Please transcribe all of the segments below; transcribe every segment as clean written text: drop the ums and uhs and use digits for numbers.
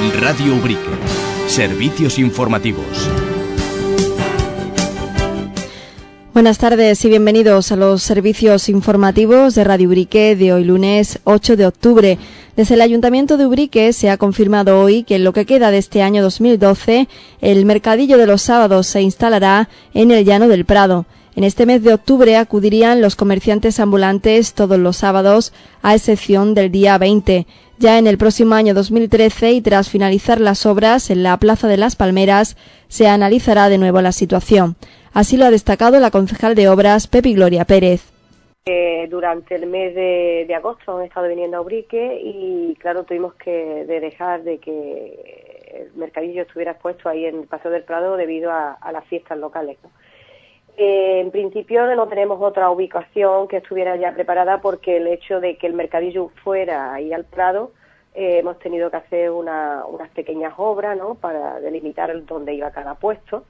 Radio Ubrique. Servicios informativos. Buenas tardes y bienvenidos a los servicios informativos de Radio Ubrique de hoy lunes 8 de octubre. Desde el Ayuntamiento de Ubrique se ha confirmado hoy que en lo que queda de este año 2012, el mercadillo de los sábados se instalará en el Llano del Prado. En este mes de octubre acudirían los comerciantes ambulantes todos los sábados, a excepción del día 20. Ya en el próximo año 2013 y tras finalizar las obras en la Plaza de las Palmeras, se analizará de nuevo la situación. Así lo ha destacado la concejal de Obras, Pepi Gloria Pérez. Durante el mes de agosto han estado viniendo a Ubrique y claro, tuvimos que dejar de que el mercadillo estuviera expuesto ahí en el Paseo del Prado debido a las fiestas locales, ¿no? En principio no tenemos otra ubicación que estuviera ya preparada porque el hecho de que el mercadillo fuera ahí al Prado, hemos tenido que hacer unas pequeñas obras, ¿no?, para delimitar dónde iba cada puesto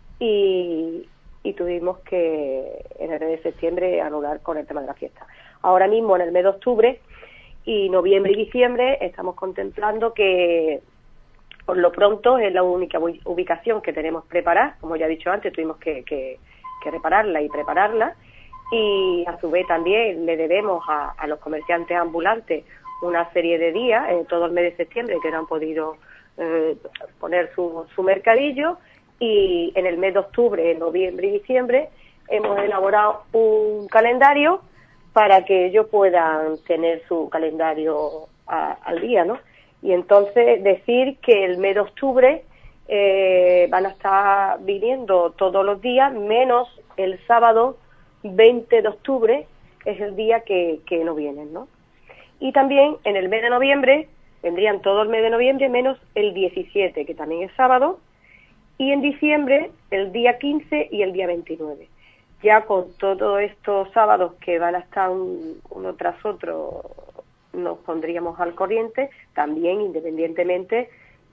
y tuvimos que en el mes de septiembre anular con el tema de la fiesta. Ahora mismo en el mes de octubre y noviembre y diciembre estamos contemplando que por lo pronto es la única ubicación que tenemos preparada. Como ya he dicho antes, tuvimos que repararla y prepararla y a su vez también le debemos a los comerciantes ambulantes una serie de días en todo el mes de septiembre que no han podido poner su mercadillo, y en el mes de octubre, noviembre y diciembre hemos elaborado un calendario para que ellos puedan tener su calendario al día, ¿no? Y entonces decir que el mes de octubre van a estar viniendo todos los días, menos el sábado 20 de octubre, es el día que no vienen, ¿no? Y también en el mes de noviembre, vendrían todo el mes de noviembre, menos el 17, que también es sábado, y en diciembre el día 15 y el día 29. Ya con todos estos sábados que van a estar uno tras otro, nos pondríamos al corriente, también independientemente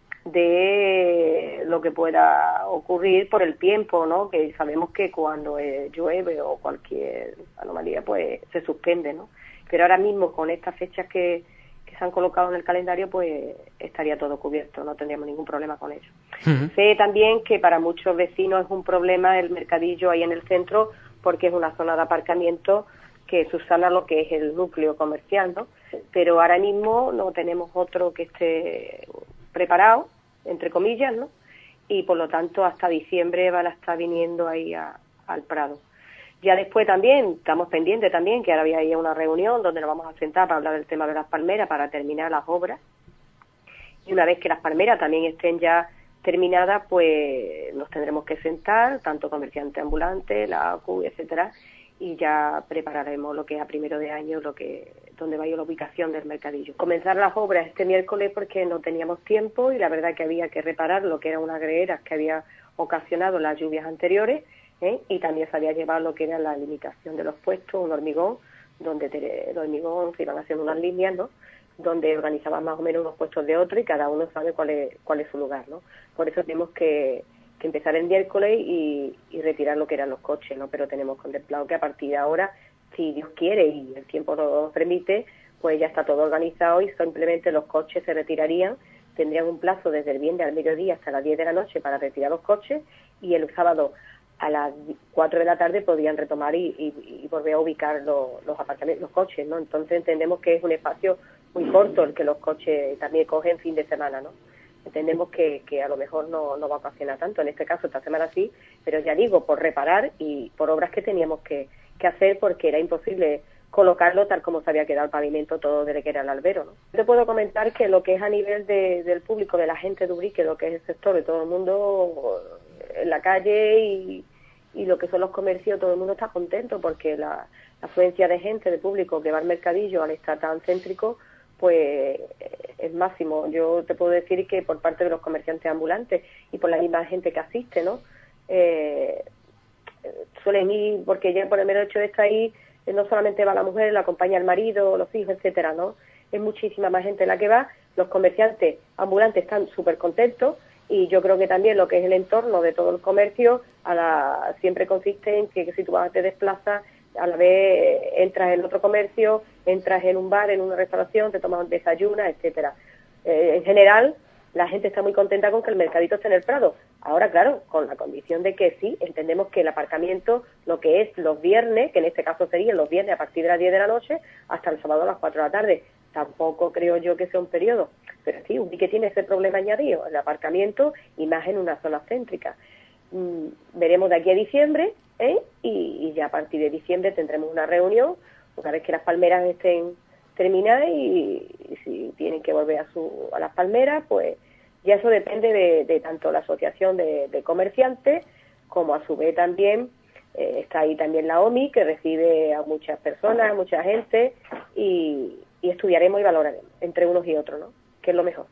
de lo que pueda ocurrir por el tiempo, ¿no?, que sabemos que cuando llueve o cualquier anomalía pues se suspende, ¿no? Pero ahora mismo con estas fechas que se han colocado en el calendario pues estaría todo cubierto, no tendríamos ningún problema con ello. Uh-huh. Sé también que para muchos vecinos es un problema el mercadillo ahí en el centro porque es una zona de aparcamiento que subsana lo que es el núcleo comercial, ¿no? Pero ahora mismo no tenemos otro que esté preparado, entre comillas, ¿no? Y por lo tanto hasta diciembre van a estar viniendo ahí al Prado. Ya después también, estamos pendientes también, que ahora había ahí una reunión donde nos vamos a sentar para hablar del tema de las palmeras, para terminar las obras. Y una vez que las palmeras también estén ya terminadas, pues nos tendremos que sentar, tanto comerciantes ambulantes, la ACU, etcétera, y ya prepararemos lo que es a primero de año, donde vaya la ubicación del mercadillo. Comenzar las obras este miércoles porque no teníamos tiempo y la verdad que había que reparar lo que eran unas greeras que había ocasionado las lluvias anteriores, y también se había llevado lo que era la limitación de los puestos, un hormigón, donde el hormigón se iban haciendo unas líneas, ¿no?, donde organizaban más o menos unos puestos de otro y cada uno sabe cuál es su lugar, ¿no? Por eso tenemos que empezar el miércoles y retirar lo que eran los coches, ¿no? Pero tenemos contemplado que a partir de ahora, si Dios quiere y el tiempo nos permite, pues ya está todo organizado y simplemente los coches se retirarían, tendrían un plazo desde el viernes al mediodía hasta las 10 de la noche para retirar los coches y el sábado a las 4 de la tarde podían retomar y volver a ubicar los apartamentos, los coches, ¿no? Entonces entendemos que es un espacio muy corto el que los coches también cogen fin de semana, ¿no? Entendemos que a lo mejor no va a ocasionar tanto, en este caso esta semana sí, pero ya digo, por reparar y por obras que teníamos que hacer porque era imposible colocarlo tal como se había quedado el pavimento todo desde que era el albero, ¿no? Te puedo comentar que lo que es a nivel del público, de la gente de Ubrique, lo que es el sector de todo el mundo en la calle y lo que son los comercios, todo el mundo está contento porque la afluencia de gente, de público que va al mercadillo al estar tan céntrico, pues es máximo. Yo te puedo decir que por parte de los comerciantes ambulantes y por la misma gente que asiste, ¿no? Suelen ir, porque ya por el mero hecho de estar ahí, no solamente va la mujer, la acompaña el marido, los hijos, etcétera, ¿no? Es muchísima más gente la que va. Los comerciantes ambulantes están súper contentos y yo creo que también lo que es el entorno de todo el comercio siempre consiste en que si tú te desplazas, a la vez entras en otro comercio, entras en un bar, en una restauración, te tomas desayunas, etcétera. En general, la gente está muy contenta con que el mercadito esté en el Prado. Ahora, claro, con la condición de que sí, entendemos que el aparcamiento, lo que es los viernes, que en este caso serían los viernes a partir de las 10 de la noche hasta el sábado a las 4 de la tarde, tampoco creo yo que sea un periodo, pero sí, Ubrique tiene ese problema añadido, el aparcamiento y más en una zona céntrica. Veremos de aquí a diciembre, y ya a partir de diciembre tendremos una reunión, una vez que las palmeras estén terminadas y si tienen que volver a las palmeras, pues ya eso depende de tanto la asociación de comerciantes como a su vez también está ahí también la OMI, que recibe a muchas personas, a mucha gente, y estudiaremos y valoraremos entre unos y otros, ¿no? Que es lo mejor.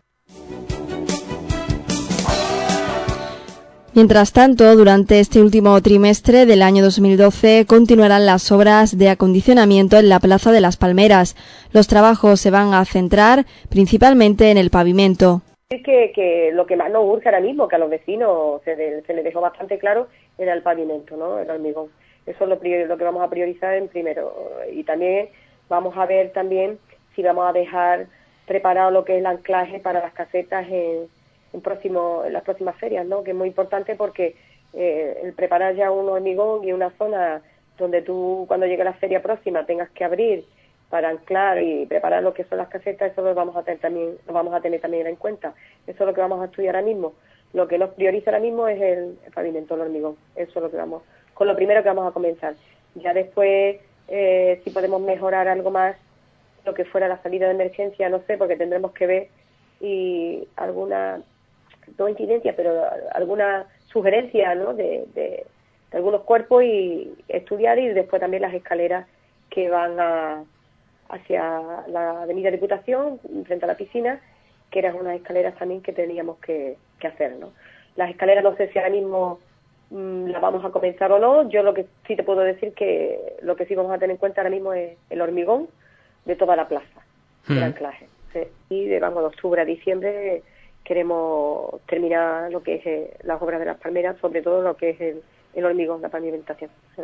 Mientras tanto, durante este último trimestre del año 2012 continuarán las obras de acondicionamiento en la Plaza de las Palmeras. Los trabajos se van a centrar principalmente en el pavimento. Es que lo que más nos urge ahora mismo, que a los vecinos se les dejó bastante claro, era el pavimento, ¿no? El hormigón. Eso es lo que vamos a priorizar en primero. Y también vamos a ver también si vamos a dejar preparado lo que es el anclaje para las casetas en las próximas ferias, ¿no? Que es muy importante porque el preparar ya un hormigón y una zona donde tú cuando llegue la feria próxima tengas que abrir para anclar y preparar lo que son las casetas, eso lo vamos a tener también en cuenta. Eso es lo que vamos a estudiar ahora mismo. Lo que nos prioriza ahora mismo es el pavimento, el hormigón. Eso es con lo primero que vamos a comenzar. Ya después, si podemos mejorar algo más, lo que fuera la salida de emergencia, no sé, porque tendremos que ver y no incidencia, pero alguna sugerencia, ¿no? de algunos cuerpos y estudiar, y después también las escaleras que van hacia la avenida Diputación, frente a la piscina, que eran unas escaleras también que teníamos que hacer, ¿no? Las escaleras no sé si ahora mismo las vamos a comenzar o no. Yo lo que sí te puedo decir que lo que sí vamos a tener en cuenta ahora mismo es el hormigón de toda la plaza, el anclaje. ¿Sí? Y de octubre a diciembre queremos terminar lo que es las obras de las palmeras, sobre todo lo que es el hormigón, la pavimentación. ¿Sí?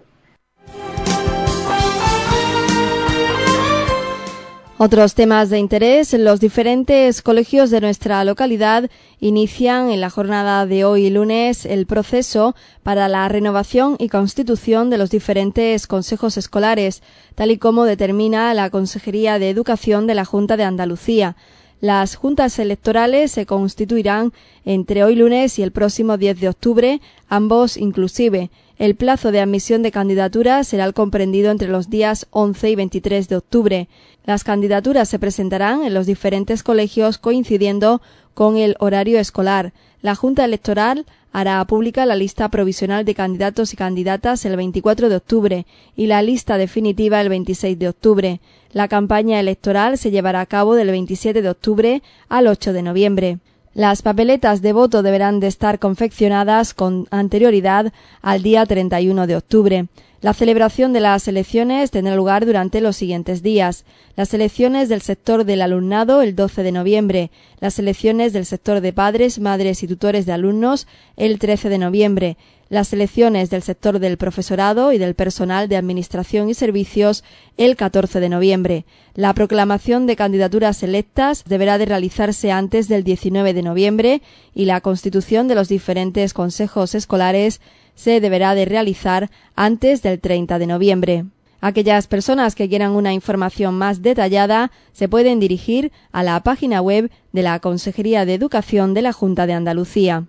Otros temas de interés. Los diferentes colegios de nuestra localidad inician en la jornada de hoy lunes el proceso para la renovación y constitución de los diferentes consejos escolares, tal y como determina la Consejería de Educación de la Junta de Andalucía. Las juntas electorales se constituirán entre hoy lunes y el próximo 10 de octubre, ambos inclusive. El plazo de admisión de candidaturas será el comprendido entre los días 11 y 23 de octubre. Las candidaturas se presentarán en los diferentes colegios coincidiendo con el horario escolar. La Junta Electoral hará pública la lista provisional de candidatos y candidatas el 24 de octubre y la lista definitiva el 26 de octubre. La campaña electoral se llevará a cabo del 27 de octubre al 8 de noviembre. Las papeletas de voto deberán de estar confeccionadas con anterioridad al día 31 de octubre. La celebración de las elecciones tendrá lugar durante los siguientes días. Las elecciones del sector del alumnado el 12 de noviembre. Las elecciones del sector de padres, madres y tutores de alumnos el 13 de noviembre. Las elecciones del sector del profesorado y del personal de administración y servicios el 14 de noviembre. La proclamación de candidaturas electas deberá de realizarse antes del 19 de noviembre y la constitución de los diferentes consejos escolares se deberá de realizar antes del 30 de noviembre. Aquellas personas que quieran una información más detallada se pueden dirigir a la página web de la Consejería de Educación de la Junta de Andalucía.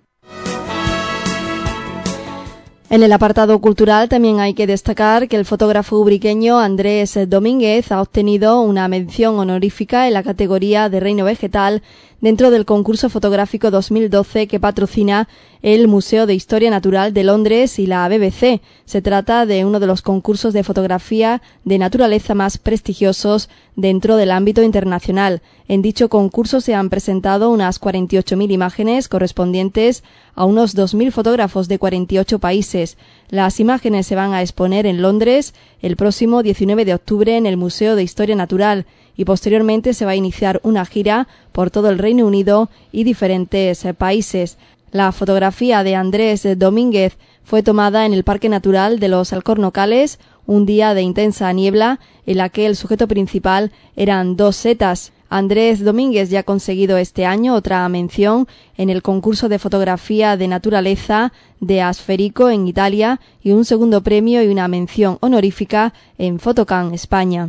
En el apartado cultural también hay que destacar que el fotógrafo ubriqueño Andrés Domínguez ha obtenido una mención honorífica en la categoría de Reino Vegetal dentro del concurso fotográfico 2012 que patrocina el Museo de Historia Natural de Londres y la BBC. Se trata de uno de los concursos de fotografía de naturaleza más prestigiosos dentro del ámbito internacional. En dicho concurso se han presentado unas 48.000 imágenes correspondientes a unos 2.000 fotógrafos de 48 países. Las imágenes se van a exponer en Londres el próximo 19 de octubre en el Museo de Historia Natural y posteriormente se va a iniciar una gira por todo el Reino Unido y diferentes países. La fotografía de Andrés Domínguez fue tomada en el Parque Natural de los Alcornocales, un día de intensa niebla en la que el sujeto principal eran dos setas. Andrés Domínguez ya ha conseguido este año otra mención en el concurso de fotografía de naturaleza de Asferico en Italia y un segundo premio y una mención honorífica en Fotocan, España.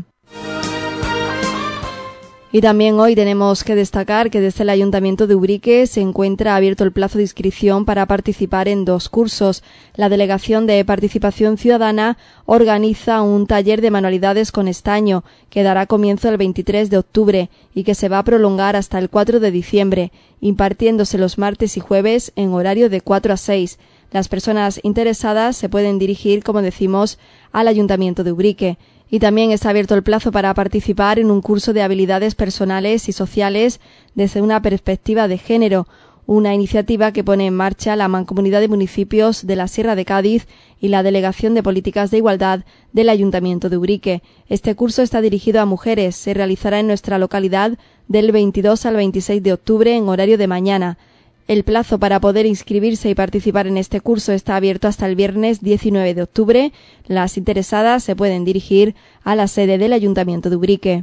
Y también hoy tenemos que destacar que desde el Ayuntamiento de Ubrique se encuentra abierto el plazo de inscripción para participar en 2 cursos. La Delegación de Participación Ciudadana organiza un taller de manualidades con estaño que dará comienzo el 23 de octubre y que se va a prolongar hasta el 4 de diciembre, impartiéndose los martes y jueves en horario de 4 a 6. Las personas interesadas se pueden dirigir, como decimos, al Ayuntamiento de Ubrique. Y también está abierto el plazo para participar en un curso de habilidades personales y sociales desde una perspectiva de género, una iniciativa que pone en marcha la Mancomunidad de Municipios de la Sierra de Cádiz y la Delegación de Políticas de Igualdad del Ayuntamiento de Ubrique. Este curso está dirigido a mujeres, se realizará en nuestra localidad del 22 al 26 de octubre en horario de mañana. El plazo para poder inscribirse y participar en este curso está abierto hasta el viernes 19 de octubre. Las interesadas se pueden dirigir a la sede del Ayuntamiento de Ubrique.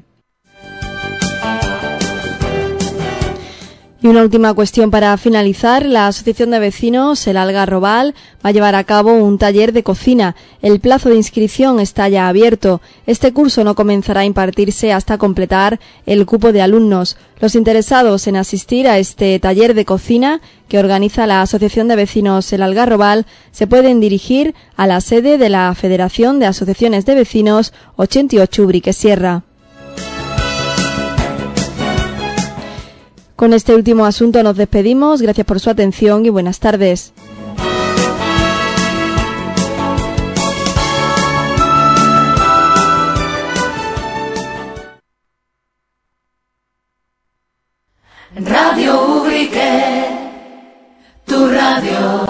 Y una última cuestión para finalizar. La Asociación de Vecinos El Algarrobal va a llevar a cabo un taller de cocina. El plazo de inscripción está ya abierto. Este curso no comenzará a impartirse hasta completar el cupo de alumnos. Los interesados en asistir a este taller de cocina que organiza la Asociación de Vecinos El Algarrobal se pueden dirigir a la sede de la Federación de Asociaciones de Vecinos 88 Ubrique Sierra. Con este último asunto nos despedimos. Gracias por su atención y buenas tardes. Radio Ubrique, tu radio.